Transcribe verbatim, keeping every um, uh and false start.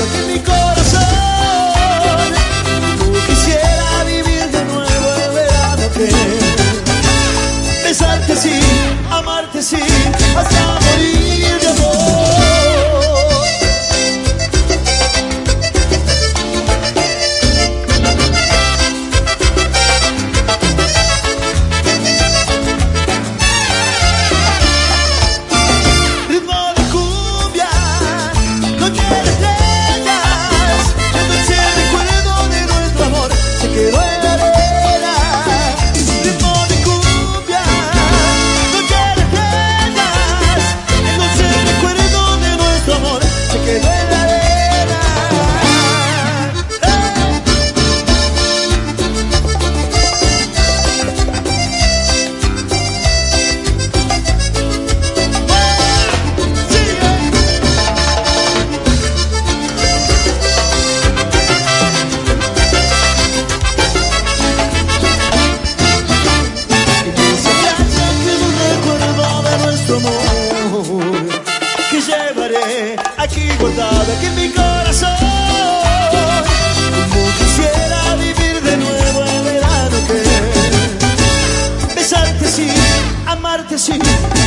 que en mi corazón. Como quisiera vivir de nuevo el verano que besarte así, amarte así, hasta morir de amor. Que llevaré aquí guardado aquí en mi corazón. Como quisiera vivir de nuevo el verano que besarte así, amarte así.